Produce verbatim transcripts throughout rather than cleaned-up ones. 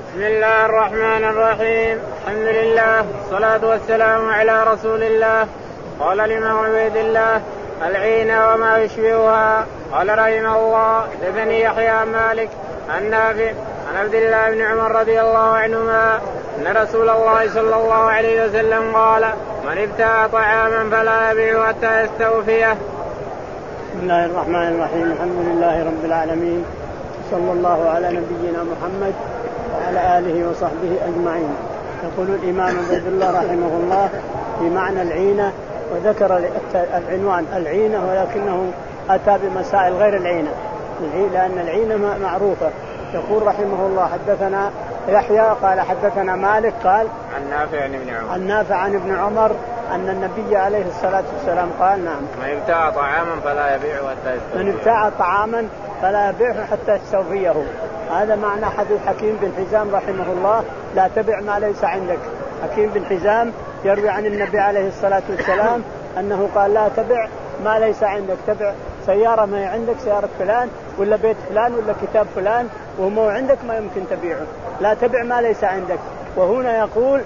بسم الله الرحمن الرحيم. الحمد لله والصلاة والسلام على رسول الله. قال الإمام عبيد الله العينة وما يشبهها. قال رحمه الله حدثني يحيى عن مالك عن نافع عن عبد الله بن عمر رضي الله عنهما أن رسول الله صلى الله عليه وسلم قال من ابتاع طعاما فلا يبيع حتى يستوفيه. بسم الله الرحمن الرحيم. الحمد لله رب العالمين، صلى الله على نبينا محمد وعلى آله وصحبه أجمعين. يقول الإمام عبد الله رحمه الله في معنى العينة، وذكر العنوان العينة ولكنه أتى بمسائل غير العينة، لأن العينة معروفة. يقول رحمه الله حدثنا يحيى قال حدثنا مالك قال عن نافع عن ابن عمر عن نافع عن ابن عمر أن النبي عليه الصلاة والسلام قال نعم من ابتاع طعاما فلا يبيعه حتى يستوفيه. من ابتاع طعاما فلا يبيعه حتى يستوفيه. هذا معنى حديث حكيم بن حزام رحمه الله: لا تبع ما ليس عندك. حكيم بن حزام يروي عن النبي عليه الصلاة والسلام أنه قال: لا تبع ما ليس عندك. تبع سيارة ما عندك، سيارة فلان ولا بيت فلان ولا كتاب فلان وهو عندك ما يمكن تبيعه. لا تبع ما ليس عندك. وهنا يقول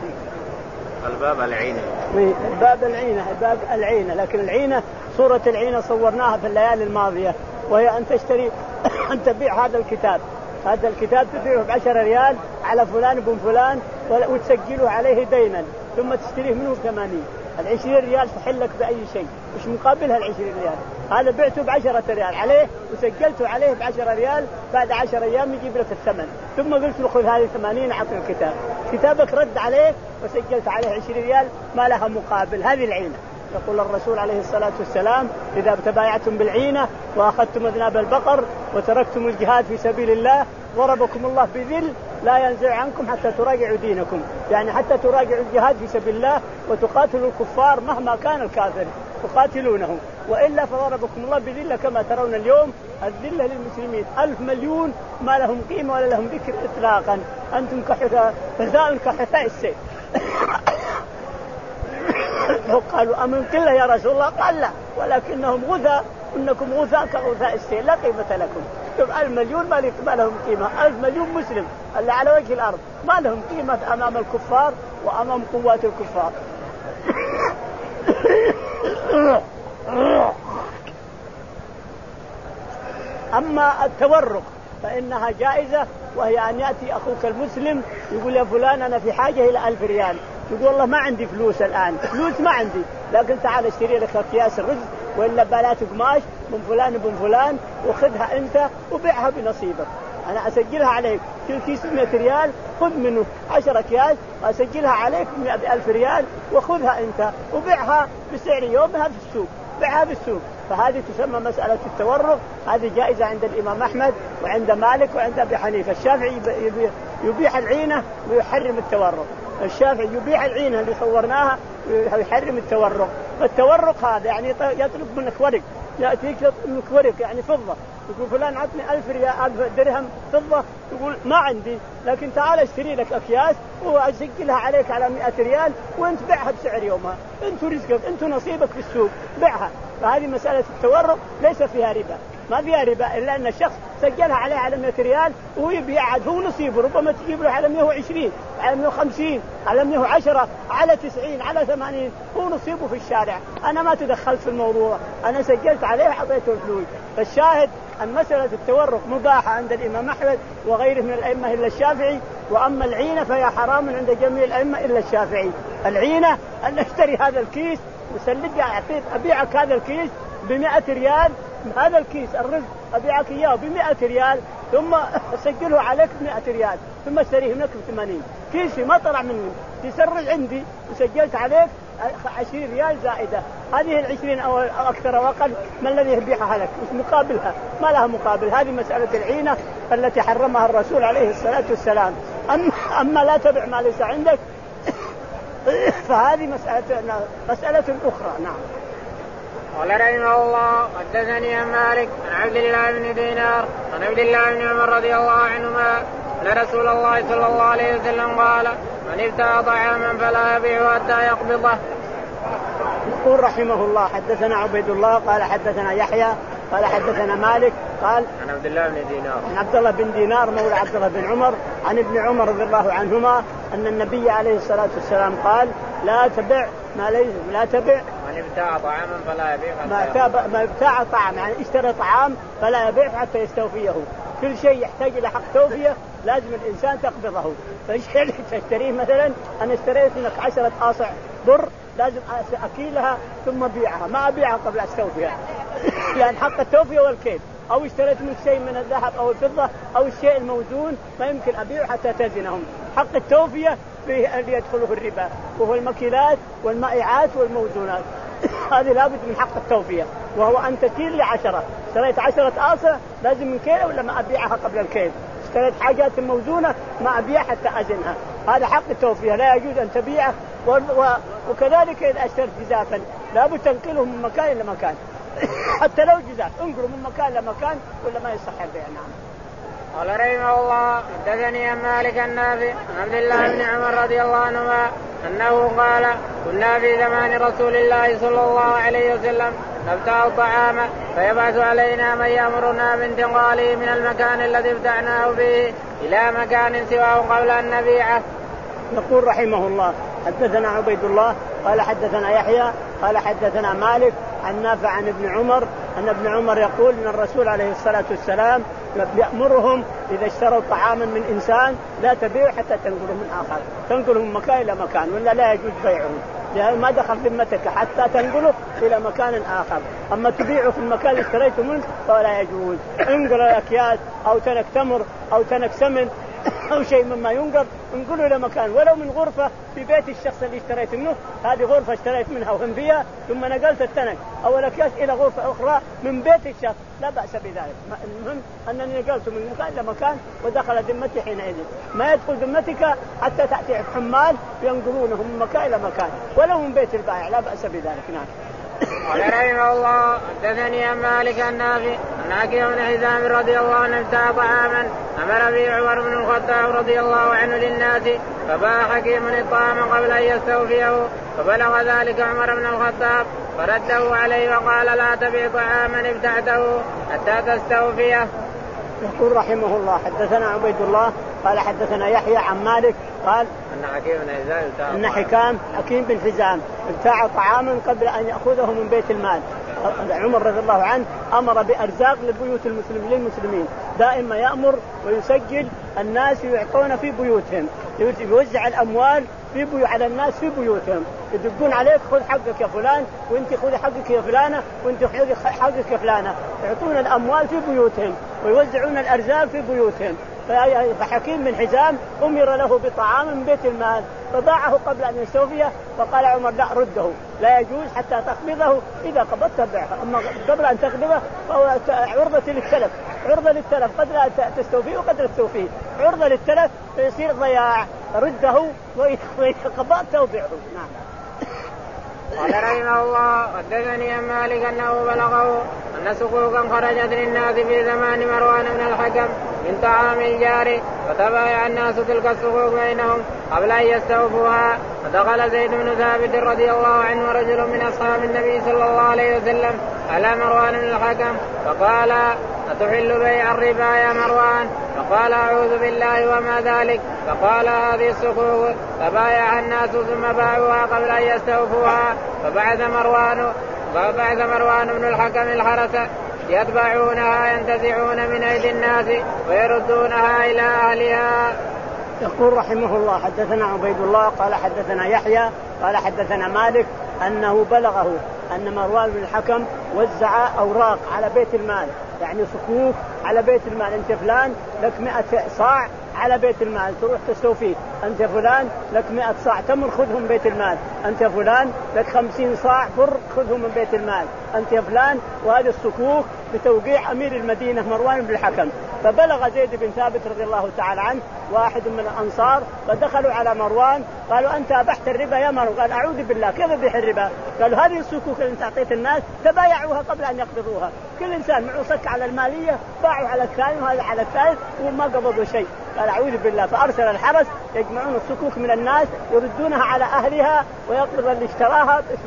الباب العينة، باب العينة، باب العينة. لكن العينة صورة العينة صورناها في الليالي الماضية، وهي أن تشتري أن تبيع هذا الكتاب. هذا الكتاب تبيعه بعشرة ريال على فلان بن فلان وتسجله عليه دينا، ثم تشتريه منه بثمانين. العشرين ريال تحلك بأي شيء، مش مقابلها العشرين ريال. هذا بعته بعشرة ريال عليه وسجلته عليه بعشرة ريال، بعد عشر أيام يجيب لك الثمن. ثم قلت له خذ هذه ثمانين عطني الكتاب. كتابك رد عليه وسجلت عليه عشرين ريال ما لها مقابل. هذه العينة. يقول الرسول عليه الصلاة والسلام: إذا تبايعتم بالعينة وأخذتم أذناب البقر وتركتم الجهاد في سبيل الله ضربكم الله بذل لا ينزع عنكم حتى تراجعوا دينكم. يعني حتى تراجعوا الجهاد في سبيل الله وتقاتلوا الكفار مهما كان الكافر تقاتلونه، وإلا فضربكم الله بذلة كما ترون اليوم. الذلة للمسلمين ألف مليون ما لهم قيمة ولا لهم ذكر إطلاقا. أنتم كحثاء كحثاء السيف. قالوا أمن قلة يا رسول الله؟ قال لا، ولكنهم غثاء، إنكم غثاء كغثاء السيل لا قيمة لكم. ألف مليون ما لهم قيمة. ألف مليون مسلم اللي على وجه الأرض ما لهم قيمة أمام الكفار وأمام قوات الكفار. أما التورق فإنها جائزة، وهي أن يأتي أخوك المسلم يقول: يا فلان أنا في حاجة إلى ألف ريال. يقول: والله ما عندي فلوس الآن، فلوس ما عندي، لكن تعال اشتري لك أكياس الرز ولا بلات قماش من فلان بن فلان وخذها أنت وبيعها بنصيبك. أنا أسجلها عليك كل كيس مئة ريال، خذ منه عشرة أكياس وأسجلها عليك بألف ريال وخذها أنت وبيعها بسعر يومها في السوق. بيعها في السوق. فهذه تسمى مسألة التورق. هذه جائزة عند الإمام أحمد وعند مالك وعند أبي حنيفة. الشافعي يبيح العينة ويحرم التورق. الشافعي يبيح العينة اللي صورناها ويحرم التورق. فالتورق هذا يعني يطلب منك ورق، يأتيك يطلب منك ورق يعني فضة، يقول: فلان عطني ألف ريال ألف درهم فضة. يقول: ما عندي، لكن تعال اشتري لك أكياس وأسجلها عليك على مئة ريال وانت بيعها بسعر يومها. انت رزقك، انت نصيبك في السوق، بيعها. فهذه مسألة التورق ليس فيها ربا، ما فيها ربا، إلا أن الشخص سجلها عليه على مئة ريال وهو يبيع هو نصيبه. ربما تجيب له على مئة وعشرين، على مئة وخمسين، على مئة وعشرة، على تسعين، على ثمانين، هو نصيبه في الشارع. أنا ما تدخلت في الموضوع، أنا سجلت عليه وحطيته الفلوس. فالشاهد أن مسألة التورق مباحة عند الإمام أحمد وغيره من الأئمة إلا الشافعي. وأما العينة فهي حرام عند جميع الأئمة إلا الشافعي. العينة أن أشتري هذا الكيس وسلجي أعطيك أبيعك هذا الكيس بمئة ريال، هذا الكيس الرزق أبيعك إياه بمئة ريال، ثم أسجله عليك بمئة ريال، ثم اشتريه منك بثمانين. كيسي ما طلع مني، تسرج عندي وسجلت عليك عشرين ريال زائدة. هذه العشرين أو أكثر أو أقل ما الذي يبيعها لك؟ مش مقابلها، ما لها مقابل. هذه مسألة العينة التي حرمها الرسول عليه الصلاة والسلام. أما, أما لا تبع ما ليس عندك فهذه مسألة مسألة أخرى. نعم. قال رحمه الله حدثني عن مالك عن عبد الله بن دينار عن عبد الله بن عمر رضي الله عنهما أن رسول الله صلى الله عليه وسلم قال: من ابتاع طعاما فلا يبيعه حتى يقبضه. يقول رحمه الله حدثنا عبيد الله قال حدثنا يحيى قال حدثنا مالك قال عن عبد الله بن دينار عن عبد الله بن دينار مولى عبد الله بن عمر عن ابن عمر رضي الله عنهما أن النبي عليه الصلاة والسلام قال لا تبع ما ليس لا تبع من ابتاع طعاما فلا يبيع ما, ما ابتاع طعام يعني اشترى طعام فلا يبيع حتى يستوفيه. كل شيء يحتاج إلى حق توفية لازم الإنسان تقبضه. فالشيء اللي تشتريه مثلا أنا اشتريت لك عشرة آصع بر لازم أكيلها ثم أبيعها ما أبيعها قبل أستوفيها لأن حق التوفية والكيل. أو اشتريت من شيء من الذهب أو الفضة أو الشيء الموزون ما يمكن أبيعه حتى تزنهم. حق التوفية فيه اللي يدخله الربا وهو المكيلات والمائعات والموزونات هذه لابد من حق التوفية وهو أن تكيل لعشرة. اشتريت عشرة آصع لازم من كيل ولا ما أبيعها قبل الكيل. اشتريت حاجات موزونة ما أبيعها حتى أزنها. هذا حق التوفية لا يجوز أن تبيعه. وكذلك إذا اشتريت جزافا لابد تنقله من مكان إلى مكان حتى لو جزاف انقله من مكان لمكان ولا ما يصح البيع. نعم. قال رحمه الله حدثني عن مالك النافع عن عبد الله بن عمر رضي الله عنهما أنه قال كنا في زمان رسول الله صلى الله عليه وسلم نبتاع الطعام فيبعث علينا من يأمرنا بانتقاله من المكان الذي ابتعناه به إلى مكان سواه قبل أن نبيعه. يقول رحمه الله حدثنا عبيد الله قال حدثنا يحيى قال حدثنا مالك عن نافع عن ابن عمر أن ابن عمر يقول أن الرسول عليه الصلاة والسلام يأمرهم إذا اشتروا طعاما من إنسان لا تبيعوا حتى تنقلوا من آخر. تنقلوا من مكان إلى مكان ولا لا يجوز بيعه لأن ما دخل ذمتك حتى تنقله إلى مكان آخر. أما تبيعه في المكان اللي اشتريته منه فلا يجوز. انقل الأكياس أو تنك تمر أو تنك سمن أو شيء مما ينقل انقله إلى مكان ولو من غرفة في بيت الشخص اللي اشتريت منه. هذه غرفة اشتريت منها وهم فيها ثم نقلت التنك أو الأكياس إلى غرفة أخرى من بيت الشخص لا بأس بذلك. المهم أنني نقلت من مكان إلى مكان ودخل ذمتي حينئذ. ما يدخل ذمتك حتى تأتي حمال ينقلونه من مكان إلى مكان ولو من بيت البائع لا بأس بذلك. نعم. قال رحمه الله حدثني عن مالك النافع عن حكيم بن حزام رضي الله عنه ابتاع طعاما امر به عمر بن الخطاب رضي الله عنه للناس فباع حكيم الطعام قبل ان يستوفيه فبلغ ذلك عمر بن الخطاب فرده عليه وقال لا تبيع طعاما ابتعته حتى تستوفيه. يقول رحمه الله حدثنا عبيد الله قال حدثنا يحيى عن مالك قال أن حكيم بن حزام أن حكام حكيم بن حزام ابتاع طعاما قبل أن يأخذه من بيت المال. عمر رضي الله عنه أمر بأرزاق لبيوت المسلمين للمسلمين دائما يأمر ويسجل الناس يعطون في بيوتهم يوزع الأموال في بيو على الناس في بيوتهم. يدقون عليك خذ حقك يا فلان وانت خذ حقك يا فلانة وانت خذ حقك يا فلانة. يعطون الأموال في بيوتهم ويوزعون الأرزاق في بيوتهم. فحكيم بن حزام أمر له بطعام من بيت المال فباعه قبل أن يستوفيه فقال عمر لا رده لا يجوز حتى تقبضه إذا قبضت بيعه. أما قبل أن تقبضه فهو عرضة للتلف عرضة للتلف قد لا تستوفيه وقد لا تستوفيه عرضة للتلف فيصير ضياع رده وإذا قبضته بيعه. نعم. قال رحمه الله حدثني عن مالك أنه بلغه أن سقوقا خرجت للناس في زمان مروان بن الحكم من طعام الجار فتبايع الناس تلك السقوق بينهم قبل أن يستوفوها. فدخل زيد بن ثابت رضي الله عنه رجل من أصحاب النبي صلى الله عليه وسلم على مروان بن الحكم فقال أتحل بيع الربا يا مروان؟ فقال أعوذ بالله وما ذلك. فقال هذه السقوق. فبايع الناس ثم باعوها قبل أن يستوفوها. فبعث مروان فبعث مروان بن الحكم الحرس يتبعونها ينتزعون من أيدي الناس ويردونها إلى أهلها. يقول رحمه الله حدثنا عبيد الله قال حدثنا يحيى قال حدثنا مالك أنه بلغه أن مروان بن الحكم وزع أوراق على بيت المال يعني صكوك على بيت المال. أنت فلان لك مئة صاع على بيت المال تروح تستوفيه. أنت فلان لك مئة صاع تمر خذهم بيت المال. أنت فلان لك خمسين صاع بر خذهم من بيت المال. أنت فلان وهذه الصكوك بتوقيع أمير المدينة مروان بن الحكم. فبلغ زيد بن ثابت رضي الله تعالى عنه واحد من الأنصار فدخلوا على مروان قالوا أنت أبحت الربا يا مروان؟ قال أعوذ بالله كيف أبيح الربا؟ قالوا هذه الصكوك اللي أعطيت الناس تبايعوها قبل أن يقبضوها. كل إنسان معه صك على المالية باعوا على الثاني وهذا على الثالث وما قبضوا شيء. قال أعوذ بالله. فأرسل الحرس يجمعون الصكوك من الناس يردونها على أهلها ويقبض اللي اشتراها بثمنه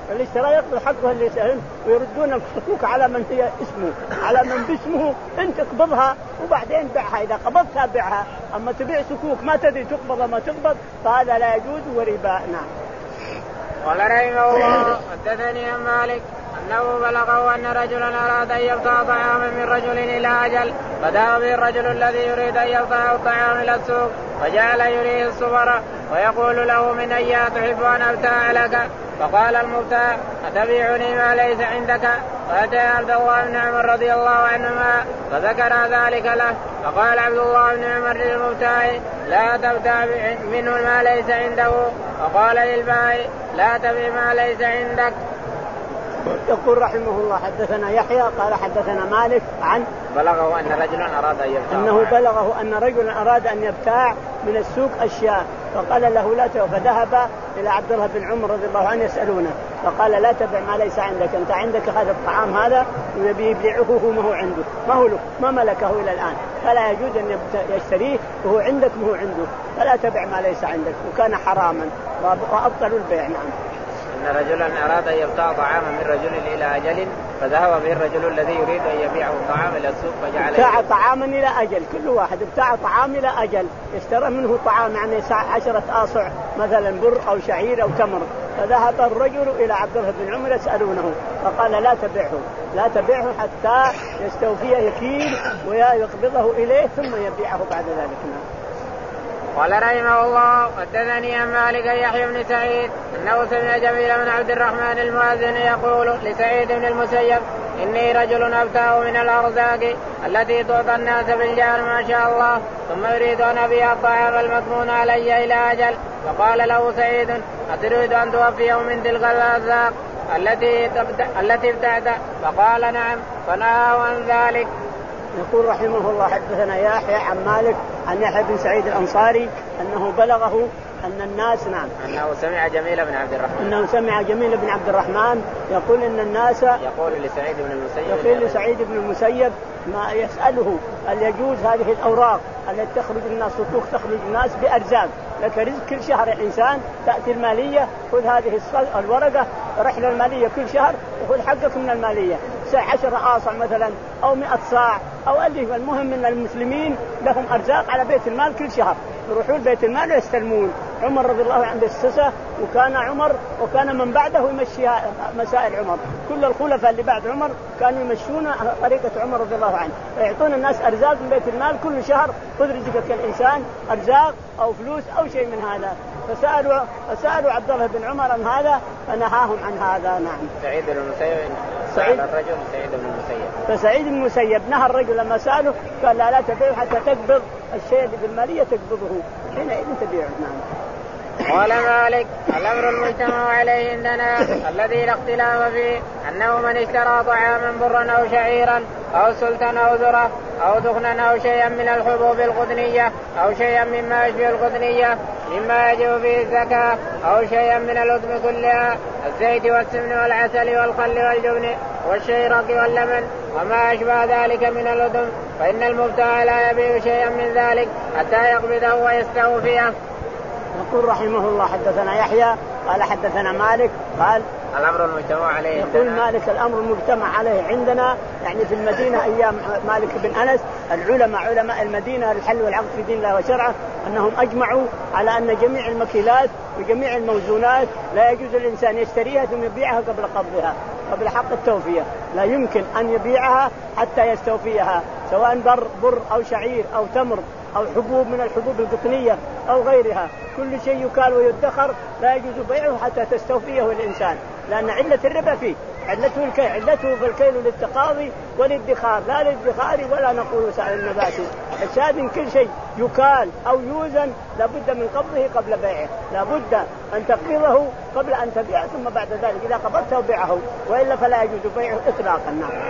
اللي اشترى يقبض حقه اللي سهم، ويردون الصكوك على من هي اسمه، على من باسمه انت اقبضها وبعدين بيعها، اذا قبضتها بيعها. اما تبيع سكوك ما تدري تقبض ما تقبض فهذا لا يجوز وربا. نعم. قال رحمه الله حدثني عن مالك أنه بلغه أن رجلا أراد أن يبتاع طعاما من رجل إلى أجل، فذهب به الرجل الذي يريد أن يبتاع الطعام إلى السوق، فجعل يريه الصبر ويقول له من أيها تحب أن أبتاع لك؟ فقال المبتاع أتبيعني ما ليس عندك؟ فأتى عبد الله بن عمر رضي الله عنهما فذكر ذلك له، فقال عبد الله بن عمر للمبتاع لا تبتاع منه ما ليس عنده، فقال للبائع لا تبيع ما ليس عندك. يقول رحمه الله حدثنا يحيى قال حدثنا مالك عن بلغه أن رجلا أراد أن يبتاع أنه بلغه أن رجلا أراد أن يبتاع من السوق أشياء، فقال له لا تبيع، فذهب إلى عبد الله بن عمر رضي الله عنه يسألونه، فقال لا تبيع ما ليس عندك، أنت عندك هذا الطعام هذا ويبيعه هو ما هو عنده، ما هو له ما ملكه إلى الآن، فلا يجوز أن يشتريه وهو عندك ما هو عنده، فلا تبيع ما ليس عندك، وكان حراما وأبطلوا البيع. نعم. أن رجلا أراد أن يبتاع طعاما من رجل إلى أجل، فذهب به الرجل الذي يريد أن يبيعه الطعام إلى السوق فجعل ابتاع طعاما إلى أجل، كل واحد ابتاع طعام إلى أجل اشترى منه طعام يعني عشرة آصع مثلا بر أو شعير أو تمر، فذهب الرجل إلى عبد الله بن عمر يسألونه، فقال لا تبيعه لا تبيعه حتى يستوفيه يكيل ويقبضه إليه ثم يبيعه بعد ذلك. قال رحمه الله حدثني عن مالك يحيى بن سعيد أنه سمع جميل بن عبد الرحمن المؤذن يقول لسعيد بن المسيب إني رجل أبتاع من الأرزاق التي تعطى الناس بالجهل ما شاء الله، ثم يريد أن أبيع الطعام المضمون علي إلى أجل، فقال له سعيد أتريد أن توفيه من تلك الأرزاق التي التي ابتعت؟ فقال نعم، فنهاه عن ذلك. يقول رحمه الله حدثنا يحيى عن مالك عن يحيى بن سعيد الأنصاري أنه بلغه أن الناس نعم أنه سمع جميل بن عبد الرحمن أنه سمع جميل بن عبد الرحمن يقول إن الناس يقول لسعيد بن المسيب يقول لسعيد بن المسيب ما يسأله هل يجوز هذه الأوراق التي تخرج الناس صكوك تخرج الناس بأرزاق لك رزق كل شهر الإنسان تأتي المالية خذ هذه الورقة رحلة المالية كل شهر وخذ حقك من المالية عشرة آصع مثلا أو مئة صاع أو ألف، المهم أن المسلمين لهم أرزاق على بيت المال كل شهر يروحون بيت المال ويستلمون. عمر رضي الله عنه السسة وكان عمر وكان من بعده يمشيها مسائل عمر، كل الخلفاء اللي بعد عمر كانوا يمشون طريقة عمر رضي الله عنه، فيعطون الناس أرزاق من بيت المال كل شهر خذ رزقك الإنسان أرزاق أو فلوس أو شيء من هذا. فسألوا فسألوا عبد الله بن عمر عن هذا فنهاهم عن هذا. نعم. سعيد بن المسيب سعيد الرجل سعيد بن المسيب فسعيد بن المسيب نهى الرجل لما سأله قال لا لا تبيعه حتى تقبض الشيء اللي بالمالية تقبضه حينئذ تبيعه. نعم. قال مالك الأمر المجتمع عليه عندنا الذي لا اختلاف فيه أنه من اشترى طعاما برا أو شعيرا أو سلطا أو ذرة أو دخنا أو شيئا من الحبوب القطنية أو شيئا مما يشبه القطنية مما يجب فيه الزكاة أو شيئا من الأطعمة كلها الزيت والسمن والعسل والخل والجبن والشيرق واللبن وما أشبه ذلك من الأطعمة، فإن المبتاع لا يبيع شيئا من ذلك حتى يقبضه ويستوفيه. يقول رحمه الله حدثنا يحيى قال حدثنا مالك قال الأمر المجتمع عليه يقول مالك الأمر المجتمع عليه عندنا يعني في المدينة أيام مالك بن أنس العلماء علماء المدينة الحل والعقد في دين الله وشرعه أنهم أجمعوا على أن جميع المكيلات وجميع الموزونات لا يجوز الإنسان يشتريها ثم يبيعها قبل قبضها قبل حق التوفية، لا يمكن أن يبيعها حتى يستوفيها سواء بر, بر أو شعير أو تمر أو حبوب من الحبوب القطنية أو غيرها، كل شيء يكال ويدخر لا يجوز بيعه حتى تستوفيه الإنسان، لأن علة الربا فيه علته الكيل، علته في الكيل للتقاضي والادخار لا للادخار ولا نقول سعر النباتي. الشاهد كل شيء يكال أو يوزن لابد من قبضه قبل بيعه، لابد أن تقبضه قبل أن تبيعه ثم بعد ذلك إذا قبضته بيعه وإلا فلا يجوز بيعه إطلاقا.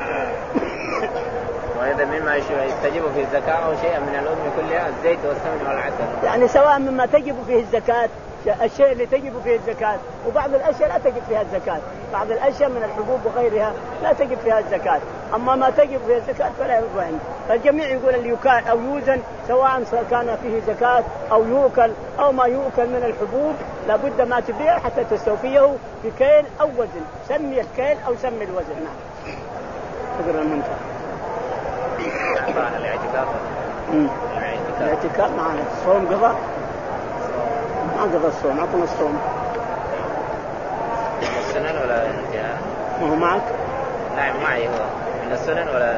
وإذا مما يجب فيه الزكاة أو شيئا من الأطعمة كلها الزيت والسمن والعسل، يعني سواء مما تجب فيه الزكاة الشيء اللي تجب فيه الزكاة وبعض الأشياء لا تجب فيها الزكاة، بعض الأشياء من الحبوب وغيرها لا تجب فيها الزكاة، أما ما تجب فيها الزكاة فلا يجب عنه. فالجميع يقول اللي يكال أو يوزن سواء كان فيه زكاة أو يوكل أو ما يوكل من الحبوب لابد ما تبيع حتى تستوفيه بكيل أو وزن. سمي الكيل أو سمي الوزن. نعم. تقرأ المنتهى. الاعتكاف. الاعتكاف معنا. الصوم قضاء. ما قضى الصوم. عطنا الصوم. السنن ولا الانتهاء؟ ما هو معك؟ نعم معي. هو من السنن ولا؟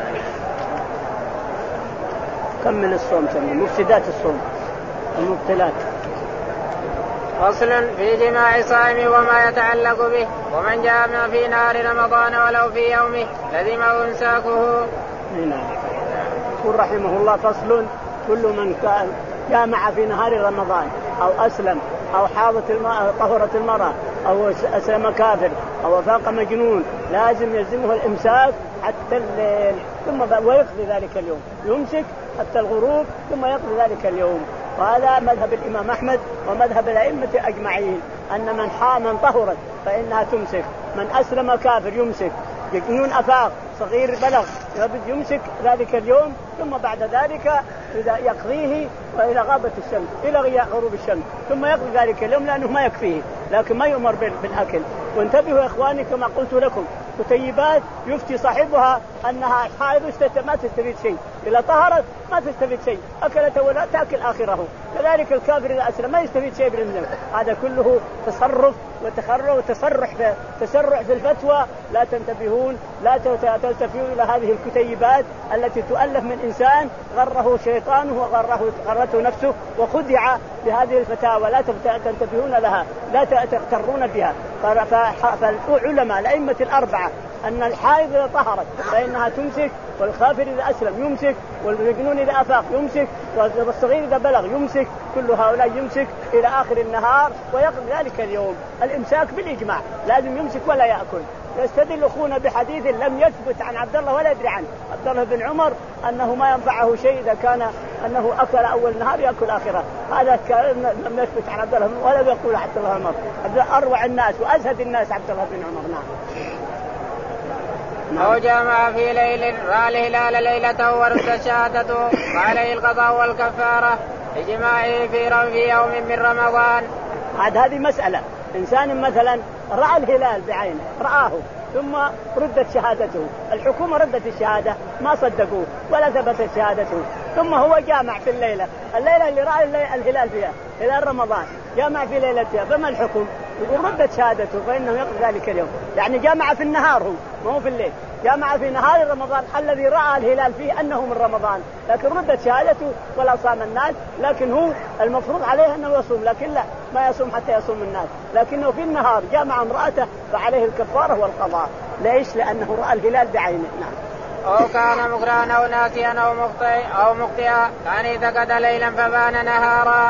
كمل الصوم. سمي مفسدات الصوم. المبتلات. فصل في جماع صائم وما يتعلق به. ومن جامع في نهار رمضان ولو في يومه لزمه إمساكه. هنا يقول رحمه الله فصل كل من كان جامع في نهار رمضان أو أسلم أو حاضت الماء طهرت المرأة أو أسلم كافر أو فاق مجنون لازم يلزمه الإمساك حتى الليل ثم ويقضي ذلك اليوم. يمسك حتى الغروب ثم يقضي ذلك اليوم. وهذا مذهب الإمام أحمد ومذهب الأئمة أجمعين أن من حا من طهرت فإنها تمسك. من أسلم كافر يمسك. مجنون أفاق صغير بلغ يمسك ذلك اليوم ثم بعد ذلك إذا يقضيه وإلى غابة الشمس إلى غروب الشمس ثم يقضي ذلك اليوم لأنه ما يكفيه لكن ما يؤمر بالأكل. وانتبهوا يا إخواني كما قلت لكم كتيبات يفتي صاحبها أنها حائض ما تستفيد شيء. إذا طهرت ما تستفيد شيء أكلت ولا تأكل آخره. كذلك الكافر إذا أسلم ما يستفيد شيء بالإنزال. هذا كله تصرف وتخرع وتسرح في تسرع في الفتوى. لا تنتبهون لا تلتفتوا إلى هذه الكتيبات التي تؤلف من إنسان غره شيطانه وغره غرته نفسه وخدع بهذه الفتاوى. لا تنتبهون لها لا تغترون بها. فالعلماء الأئمة الأربعة أن الحائض إذا طهرت فإنها تمسك والخافر إذا أسلم يمسك والمجنون إذا أفاق يمسك والصغير إذا بلغ يمسك. كل هؤلاء يمسك إلى آخر النهار ويقضي ذلك اليوم. الإمساك بالإجماع لازم يمسك ولا يأكل. يستدل أخونا بحديث لم يثبت عن عبد الله ولا يدري عنه عبد الله بن عمر أنه ما ينفعه شيء إذا كان أنه أكل أول النهار يأكل آخره. هذا لم يثبت عن عبد الله ولا يقول عبد الله بن عمر. أروع الناس وأزهد الناس عبد الله بن عمر. نعم. أو جامع في ليل رأى الهلال ليلته ورد شهادته فعليه القضاء والكفارة لجماعه في يوم من رمضان. عاد هذه مسألة. إنسان مثلا رأى الهلال بعينه رآه ثم ردت شهادته. الحكومة ردت الشهادة ما صدقوه ولا ثبتت شهادته ثم هو جامع في الليلة الليلة اللي رأى الهلال فيها هلال رمضان جامع في ليلتها فما الحكم؟ يقول ردت شهادته فإنه يقضي ذلك اليوم. يعني جامع في النهار هو ما هو في الليل. جامع في نهار رمضان الذي رأى الهلال فيه أنه من رمضان لكن ردت شهادته ولا صام الناس. لكن هو المفروض عليه أنه يصوم لكن لا ما يصوم حتى يصوم الناس. لكنه في النهار جامع امرأته فعليه الكفارة والقضاء. ليش؟ لأنه رأى الهلال بعينه. نعم. أو كان مقرانا أو ناسيا أو مخطئ أو مخطئا كان اعتقد ليلا فبان نهارا.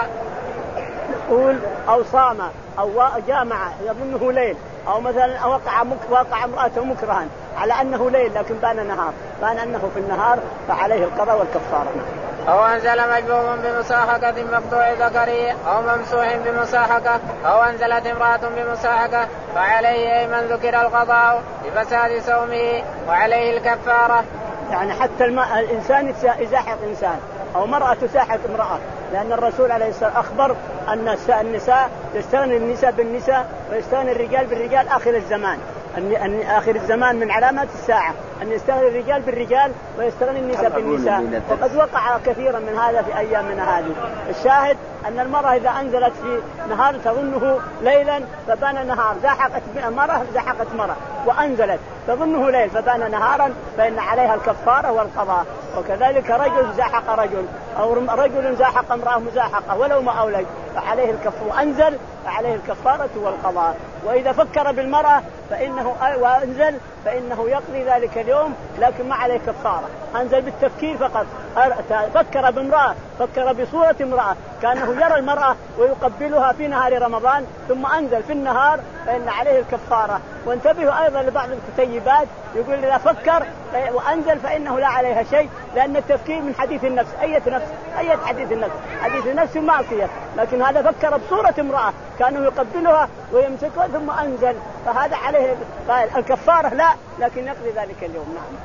يقول أو صام أو جامع يظنه ليل أو مثلا وقع وقع امرأته مكرها على أنه ليل لكن بان نهار بان أنه في النهار فعليه القضاء والكفارة. أو أنزل مجبوب بمساحقة مقطوع ذكري أو ممسوح بمساحقة أو أنزلت امرأة بمساحقة فعليه أي من ذكر القضاء بفساد صومه وعليه الكفارة. يعني حتى الماء الإنسان يزاحق إنسان أو مرأة تساحق امرأة لأن الرسول عليه الصلاة أخبر أن النساء يستغني النساء بالنساء ويستغني الرجال بالرجال آخر الزمان. أن آخر الزمان من علامات الساعة أن يستغني الرجال بالرجال ويستغني النساء بالنساء. وقد وقع كثيرا من هذا في أيامنا هذه. الشاهد أن المرأة إذا أنزلت في نهار تظنه ليلا فبان نهار زاحقت مرة زاحقت مرة وأنزلت تظنه ليل فبان نهارا فإن عليها الكفارة والقضاء. وكذلك رجل زاحق رجل أو رجل زاحق امرأة مزاحقة ولو ما أولج فعليه الكفارة وأنزل فعليه الكفارة والقضاء. وإذا فكر بالمرأة فإنه وأنزل فإنه يقضي ذلك اليوم لكن ما عليه كفارة. أنزل بالتفكير فقط فكر بامرأة فكر بصورة امرأة كأنه يرى المرأة ويقبلها في نهار رمضان ثم أنزل في النهار فإن عليه الكفارة. وانتبهوا أيضا لبعض الكتيبات يقول إذا فكر وأنزل فإنه لا عليها شيء لأن التفكير من حديث النفس. أية نفس أية حديث النفس حديث النفس معصية لكن هذا فكر بصورة امرأة كانه يقبلها ويمسكها ثم أنزل فهذا عليه الكفارة لا لكن يقضي ذلك اليوم. نعم.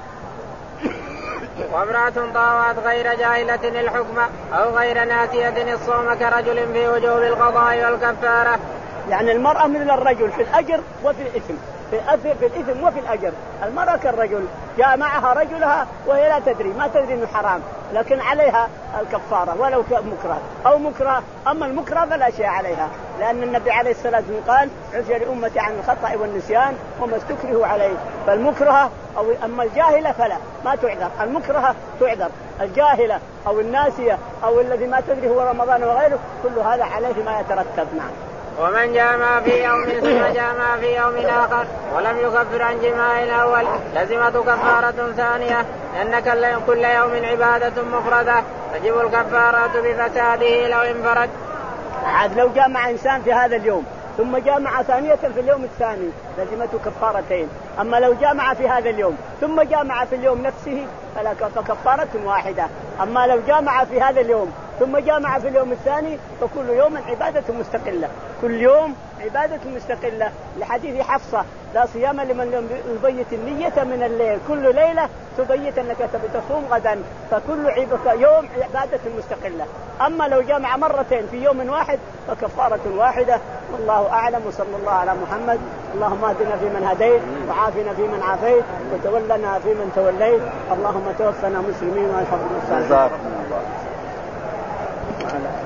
وامرأة طاوعت غير جاهلة الحكم أو غير ناسية الصوم كرجل في وجوب القضاء والكفارة. يعني المرأة مثل الرجل في الأجر وفي الإثم، في الأثر في الإثم وفي الأجر. المرأة كالرجل، جاء معها رجلها وهي لا تدري، ما تدري إنه حرام، لكن عليها الكفارة ولو مكره أو مكره. أما المكره فلا شيء عليها، لأن النبي عليه الصلاة والسلام قال عفي لأمتي عن الخطأ والنسيان وما استكرهوا عليه. فالمكرهة أو أما الجاهلة فلا ما تعذر، المكرهة تعذر، الجاهلة أو الناسية أو الذي ما تدري هو رمضان وغيره كل هذا عليه ما يترتب. نعم. ومن جامع في يوم ثم جامع في يوم آخر ولم يكفر عن جماع الأول لزمته كفارة ثانية، لأن كل يوم عبادة مفردة تجب الكفارة بفساده لو انفرد. عاد لو جامع إنسان في هذا اليوم ثم جامع ثانية في اليوم الثاني لزمته كفارتين. أما لو جامع في هذا اليوم ثم جامع في اليوم نفسه فلا كفارة واحدة. أما لو جامع في هذا اليوم ثم جامع في اليوم الثاني فكل يوم عبادة مستقلة، كل يوم عبادة مستقلة، لحديث حفصة لا صيام لمن يبيت النية من الليل، كل ليلة تبيت أنك تصوم غدا، فكل يوم عبادة مستقلة. أما لو جامع مرتين في يوم واحد فكفارة واحدة. والله أعلم، وصلى الله على محمد. اللهم اهدنا فيمن هديت وعافنا فيمن عافيت وتولنا فيمن توليت، اللهم توفنا مسلمين والحمد لله.